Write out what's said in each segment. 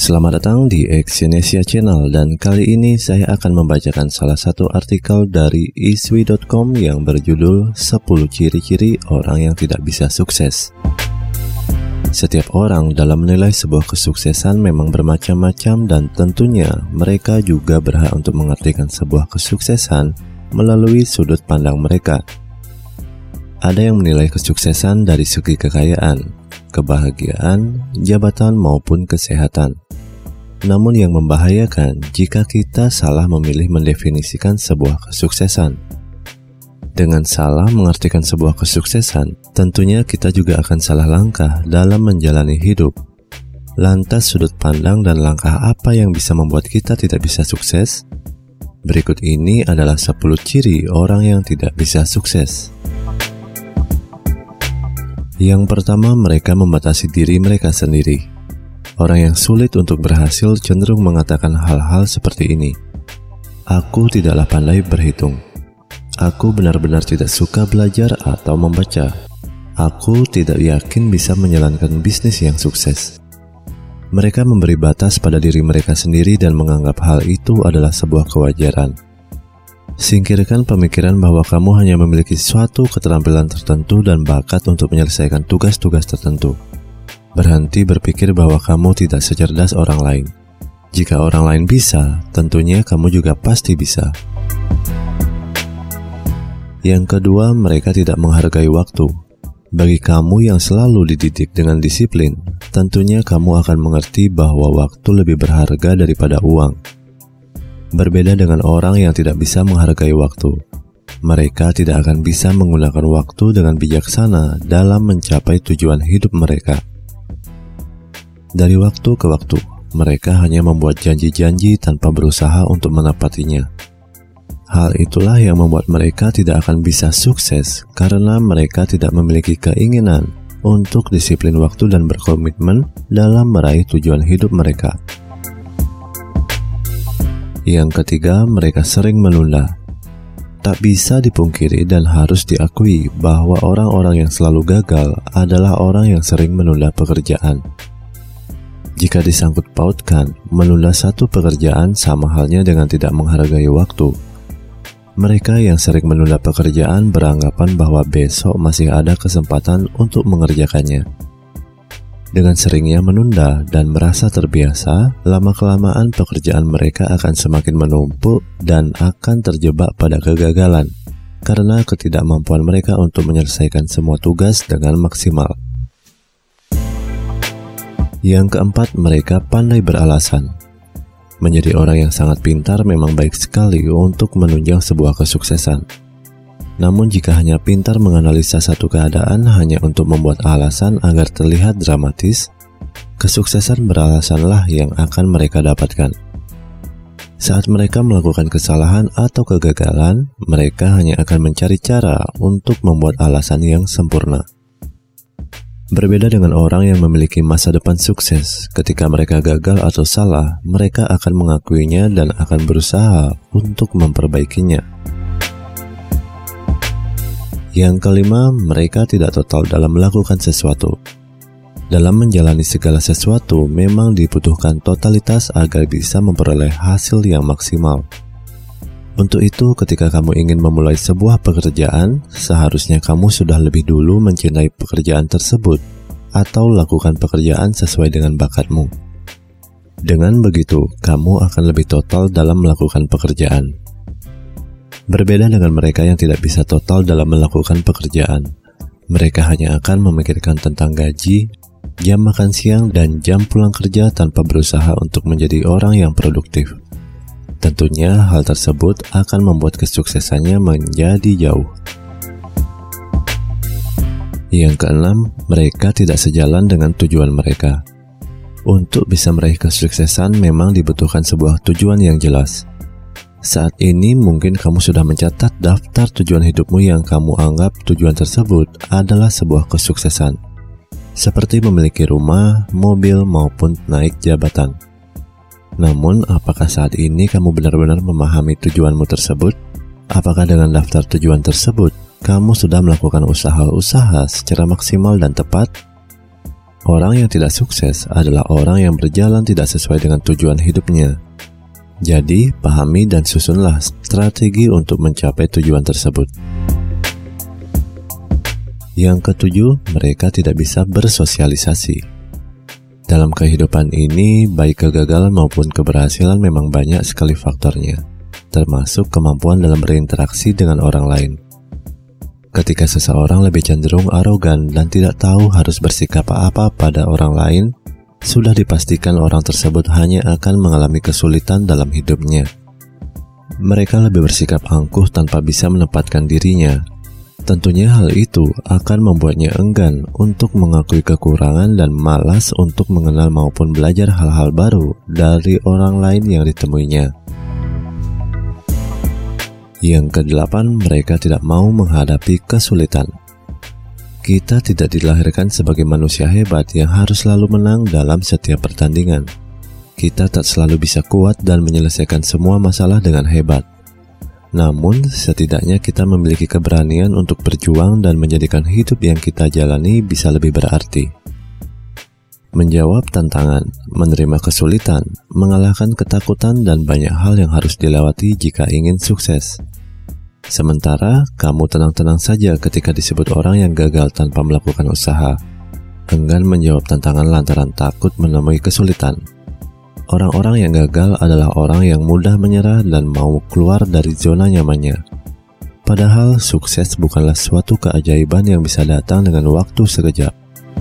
Selamat datang di Exyonesia Channel, dan kali ini saya akan membacakan salah satu artikel dari iswi.com yang berjudul 10 ciri-ciri orang yang tidak bisa sukses. Setiap orang dalam menilai sebuah kesuksesan memang bermacam-macam, dan tentunya mereka juga berhak untuk mengartikan sebuah kesuksesan melalui sudut pandang mereka. Ada yang menilai kesuksesan dari segi kekayaan, kebahagiaan, jabatan maupun kesehatan. Namun yang membahayakan jika kita salah memilih mendefinisikan sebuah kesuksesan. Dengan salah mengartikan sebuah kesuksesan, tentunya kita juga akan salah langkah dalam menjalani hidup. Lantas sudut pandang dan langkah apa yang bisa membuat kita tidak bisa sukses? Berikut ini adalah 10 ciri orang yang tidak bisa sukses. Yang pertama, mereka membatasi diri mereka sendiri. Orang yang sulit untuk berhasil cenderung mengatakan hal-hal seperti ini. Aku tidaklah pandai berhitung. Aku benar-benar tidak suka belajar atau membaca. Aku tidak yakin bisa menjalankan bisnis yang sukses. Mereka memberi batas pada diri mereka sendiri dan menganggap hal itu adalah sebuah kewajaran. Singkirkan pemikiran bahwa kamu hanya memiliki suatu keterampilan tertentu dan bakat untuk menyelesaikan tugas-tugas tertentu. Berhenti berpikir bahwa kamu tidak secerdas orang lain. Jika orang lain bisa, tentunya kamu juga pasti bisa. Yang kedua, mereka tidak menghargai waktu. Bagi kamu yang selalu dididik dengan disiplin, tentunya kamu akan mengerti bahwa waktu lebih berharga daripada uang. Berbeda dengan orang yang tidak bisa menghargai waktu. Mereka tidak akan bisa menggunakan waktu dengan bijaksana dalam mencapai tujuan hidup mereka. Dari waktu ke waktu, mereka hanya membuat janji-janji tanpa berusaha untuk menepatinya. Hal itulah yang membuat mereka tidak akan bisa sukses karena mereka tidak memiliki keinginan untuk disiplin waktu dan berkomitmen dalam meraih tujuan hidup mereka. Yang ketiga, mereka sering menunda. Tak bisa dipungkiri dan harus diakui bahwa orang-orang yang selalu gagal adalah orang yang sering menunda pekerjaan. Jika disangkut pautkan, menunda satu pekerjaan sama halnya dengan tidak menghargai waktu. Mereka yang sering menunda pekerjaan beranggapan bahwa besok masih ada kesempatan untuk mengerjakannya. Dengan seringnya menunda dan merasa terbiasa, lama-kelamaan pekerjaan mereka akan semakin menumpuk dan akan terjebak pada kegagalan karena ketidakmampuan mereka untuk menyelesaikan semua tugas dengan maksimal. Yang keempat, mereka pandai beralasan. Menjadi orang yang sangat pintar memang baik sekali untuk menunjang sebuah kesuksesan. Namun jika hanya pintar menganalisa satu keadaan hanya untuk membuat alasan agar terlihat dramatis, kesuksesan beralasanlah yang akan mereka dapatkan. Saat mereka melakukan kesalahan atau kegagalan, mereka hanya akan mencari cara untuk membuat alasan yang sempurna. Berbeda dengan orang yang memiliki masa depan sukses, ketika mereka gagal atau salah, mereka akan mengakuinya dan akan berusaha untuk memperbaikinya. Yang kelima, mereka tidak total dalam melakukan sesuatu. Dalam menjalani segala sesuatu, memang dibutuhkan totalitas agar bisa memperoleh hasil yang maksimal. Untuk itu, ketika kamu ingin memulai sebuah pekerjaan, seharusnya kamu sudah lebih dulu mencintai pekerjaan tersebut atau lakukan pekerjaan sesuai dengan bakatmu. Dengan begitu, kamu akan lebih total dalam melakukan pekerjaan. Berbeda dengan mereka yang tidak bisa total dalam melakukan pekerjaan. Mereka hanya akan memikirkan tentang gaji, jam makan siang, dan jam pulang kerja tanpa berusaha untuk menjadi orang yang produktif. Tentunya hal tersebut akan membuat kesuksesannya menjadi jauh. Yang keenam, mereka tidak sejalan dengan tujuan mereka. Untuk bisa meraih kesuksesan memang dibutuhkan sebuah tujuan yang jelas. Saat ini mungkin kamu sudah mencatat daftar tujuan hidupmu yang kamu anggap tujuan tersebut adalah sebuah kesuksesan. Seperti memiliki rumah, mobil, maupun naik jabatan. Namun, apakah saat ini kamu benar-benar memahami tujuanmu tersebut? Apakah dengan daftar tujuan tersebut, kamu sudah melakukan usaha-usaha secara maksimal dan tepat? Orang yang tidak sukses adalah orang yang berjalan tidak sesuai dengan tujuan hidupnya. Jadi, pahami dan susunlah strategi untuk mencapai tujuan tersebut. Yang ketujuh, mereka tidak bisa bersosialisasi. Dalam kehidupan ini, baik kegagalan maupun keberhasilan memang banyak sekali faktornya, termasuk kemampuan dalam berinteraksi dengan orang lain. Ketika seseorang lebih cenderung arogan dan tidak tahu harus bersikap apa pada orang lain, sudah dipastikan orang tersebut hanya akan mengalami kesulitan dalam hidupnya. Mereka lebih bersikap angkuh tanpa bisa menempatkan dirinya. Tentunya hal itu akan membuatnya enggan untuk mengakui kekurangan dan malas untuk mengenal maupun belajar hal-hal baru dari orang lain yang ditemuinya. Yang kedelapan, mereka tidak mau menghadapi kesulitan. Kita tidak dilahirkan sebagai manusia hebat yang harus selalu menang dalam setiap pertandingan. Kita tak selalu bisa kuat dan menyelesaikan semua masalah dengan hebat. Namun, setidaknya kita memiliki keberanian untuk berjuang dan menjadikan hidup yang kita jalani bisa lebih berarti. Menjawab tantangan, menerima kesulitan, mengalahkan ketakutan, dan banyak hal yang harus dilewati jika ingin sukses. Sementara, kamu tenang-tenang saja ketika disebut orang yang gagal tanpa melakukan usaha, enggan menjawab tantangan lantaran takut menemui kesulitan. Orang-orang yang gagal adalah orang yang mudah menyerah dan mau keluar dari zona nyamannya. Padahal, sukses bukanlah suatu keajaiban yang bisa datang dengan waktu sekejap.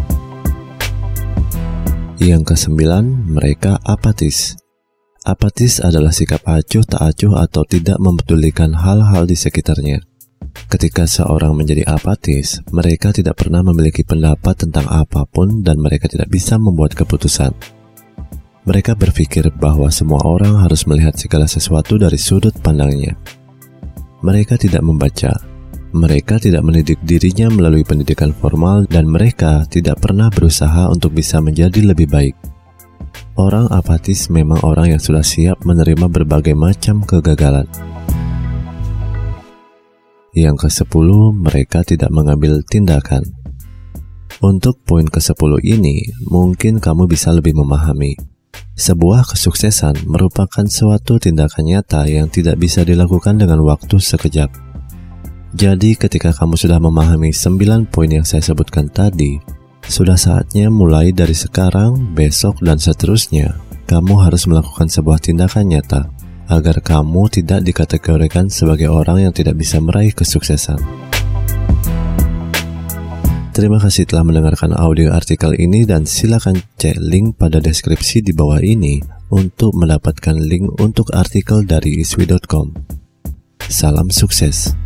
Yang kesembilan, mereka apatis. Apatis adalah sikap acuh tak acuh atau tidak mempedulikan hal-hal di sekitarnya. Ketika seorang menjadi apatis, mereka tidak pernah memiliki pendapat tentang apapun dan mereka tidak bisa membuat keputusan. Mereka berpikir bahwa semua orang harus melihat segala sesuatu dari sudut pandangnya. Mereka tidak membaca. Mereka tidak mendidik dirinya melalui pendidikan formal dan mereka tidak pernah berusaha untuk bisa menjadi lebih baik. Orang apatis memang orang yang sudah siap menerima berbagai macam kegagalan. Yang ke-10, mereka tidak mengambil tindakan. Untuk poin ke-10 ini, mungkin kamu bisa lebih memahami. Sebuah kesuksesan merupakan suatu tindakan nyata yang tidak bisa dilakukan dengan waktu sekejap. Jadi ketika kamu sudah memahami 9 poin yang saya sebutkan tadi, sudah saatnya mulai dari sekarang, besok, dan seterusnya, kamu harus melakukan sebuah tindakan nyata agar kamu tidak dikategorikan sebagai orang yang tidak bisa meraih kesuksesan. Terima kasih telah mendengarkan audio artikel ini dan silakan cek link pada deskripsi di bawah ini untuk mendapatkan link untuk artikel dari iswi.com. Salam sukses.